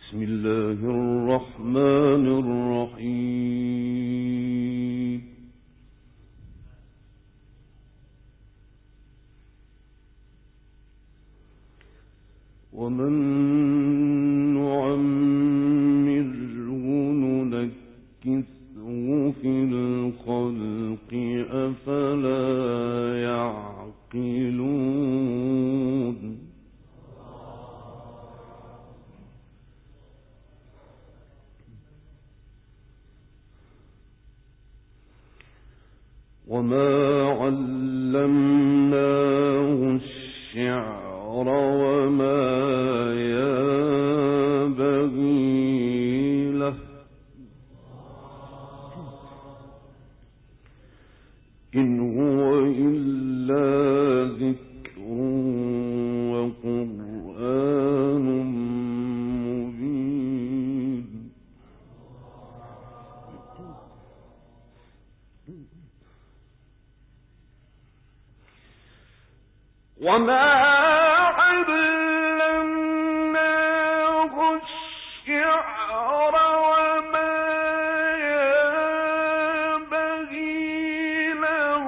بسم الله الرحمن الرحيم. ومن نعمره ننكسه في الخلق أفلا يعقلون. وما علمناه الشعر وما ينبغي له إن هو إلا ذكر وقرآن مبين. وما علمناه الشعر وما ينبغي له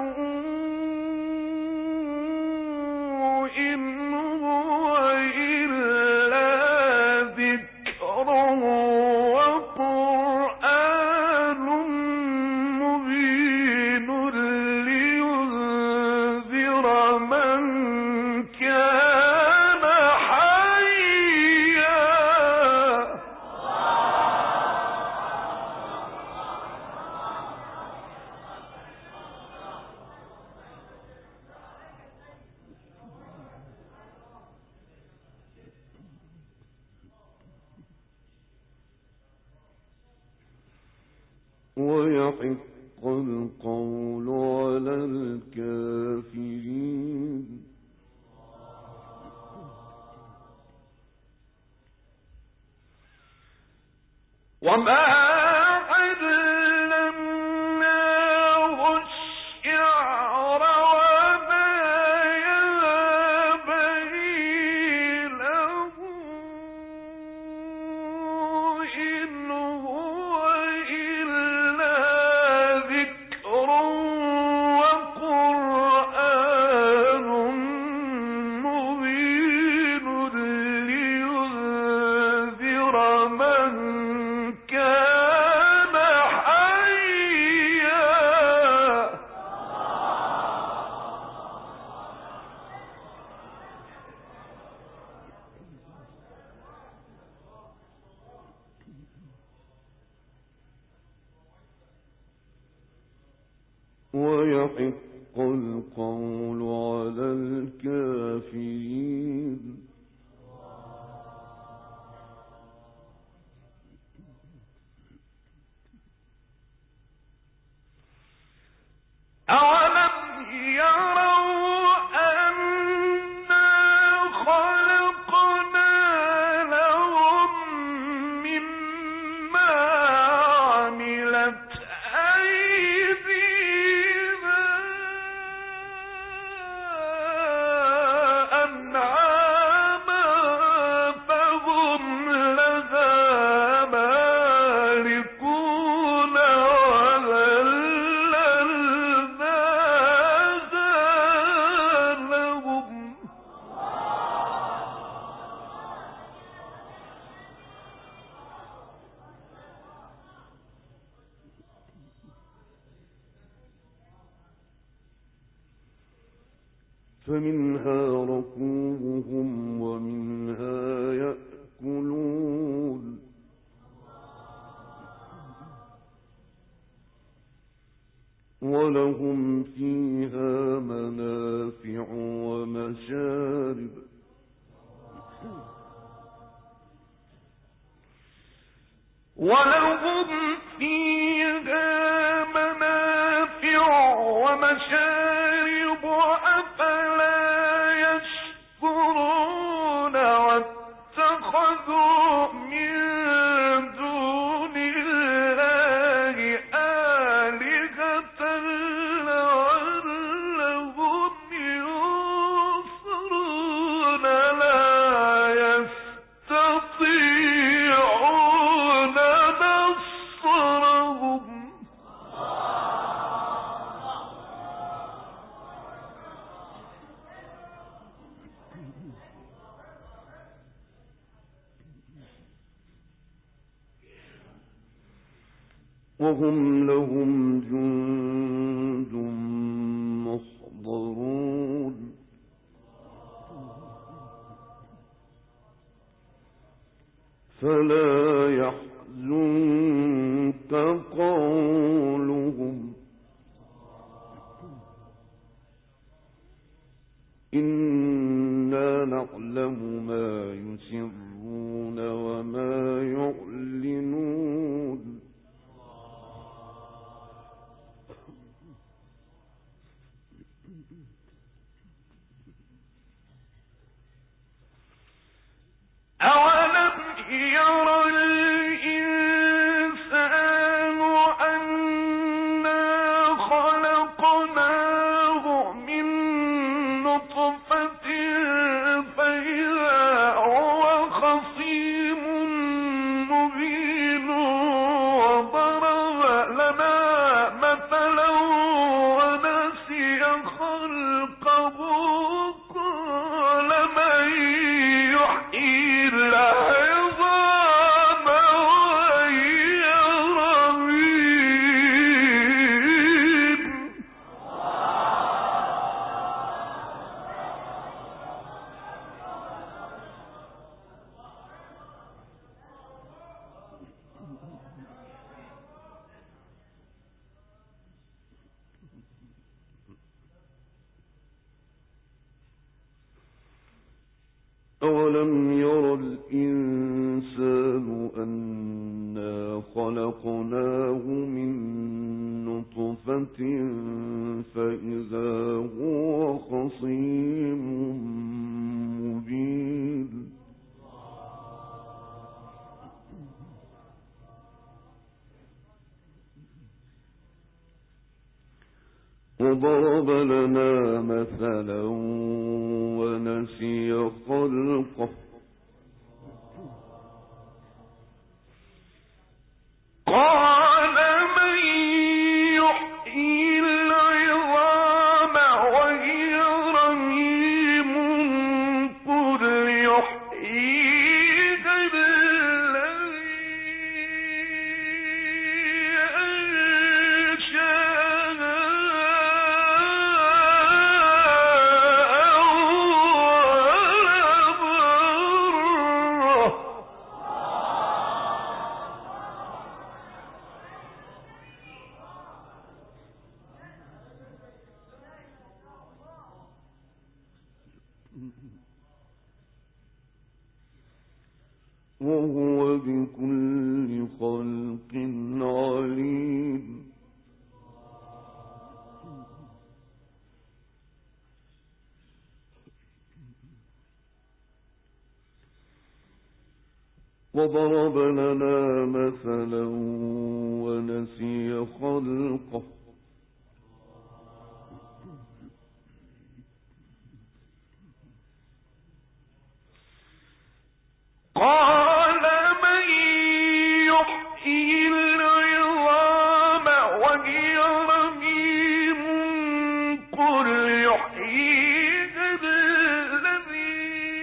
إن هو إلا ذكر وقرآن مبين لينذر من كان حيا. ويحق القول على الكافرين. وما علمناه الشعر وما ينبغي له إن هو إلا ذكر وقرآن مبين لينذر من كان حيا. ويحق القول على الكافرين. أولم يروا أنا خلقنا لهم مما عملت أيدينا أنعاما فهم لها مالكون فمنها ركوبهم ومنها يأكلون. ولهم فيها منافع ومشارب. ولهم فيها منافع ومشارب أفلا يشكرون واتخذوا من دون الله آلهة لعلهم ينصرون لا يستطيعون وهم لهم جند محضرون فلا يحزنك قولهم إنا نعلم ما يسرون وما يعلنون أولم ير الإنسان أنا خلقناه من نطفة فإذا هو خصيم مبين وضرب لنا مثلا ونسي خلقه قال من يحيي العظام وهي رميم أولم ير الإنسان أنا خلقناه من نطفة فإذا هو خصيم مبين وضرب لنا مثلا ونسي خلقه قال من يحيي العظام وهي رميم قل يحييها الذي أنشأها أول مرة وهو بكل خلق عليم وضرب لنا مثلا ونسي خلقه قال من يحيي العظام وهي رميم قل يحييها الذي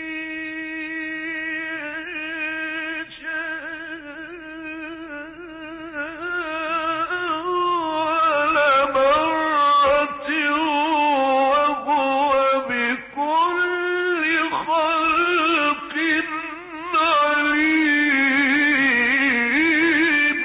أول مرة وهو بكل خلق عليم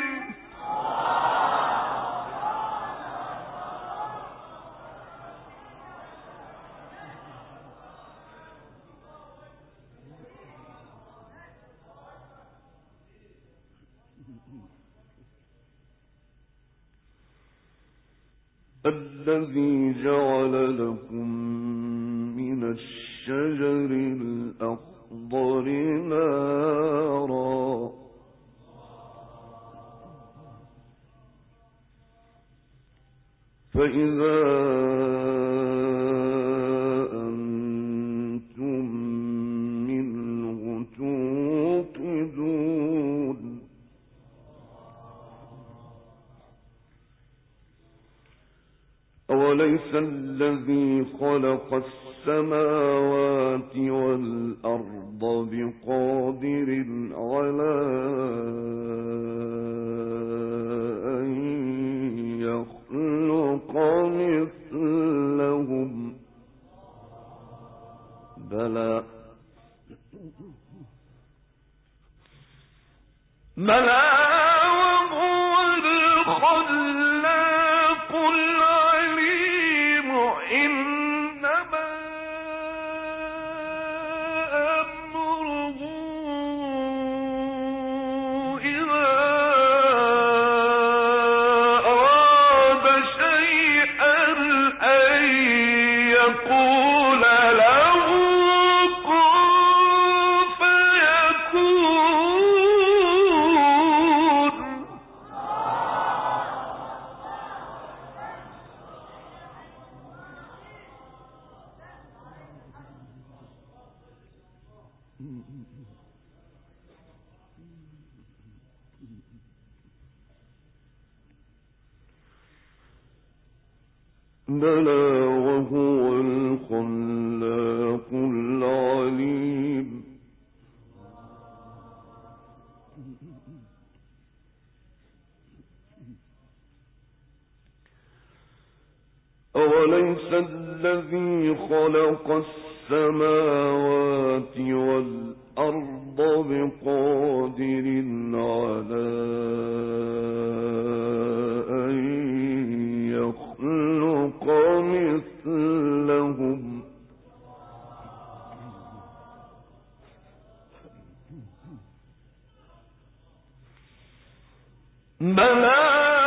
الذي جعل لكم من الشجر الأخضر نارا فإذا أنتم منه توقدون أوليس الذي خلق السماوات والأرض بقادر على أن بلى وهو الخلاق العليم. أوليس الذي خلق السماوات والأرض بقادر على أن يخلق مثلهم بلى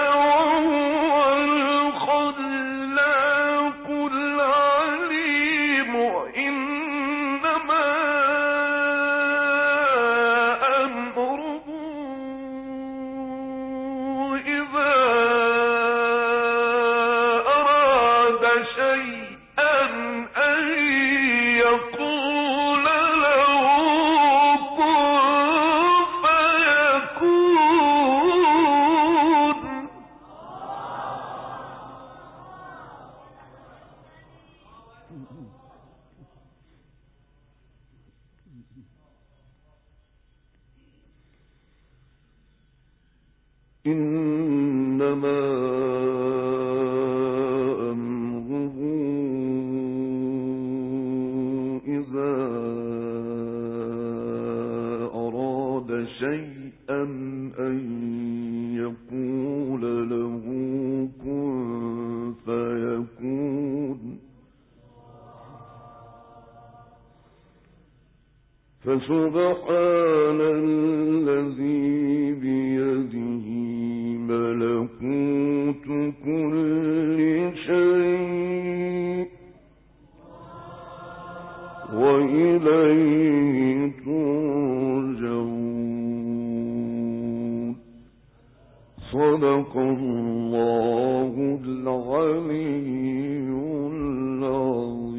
إنما أمره إذا أراد شيئا أن يقول له كن فيكون. فسبحان الذي بيده ملكوت كل شيء وإليه ترجعون. صدق الله العلي العظيم.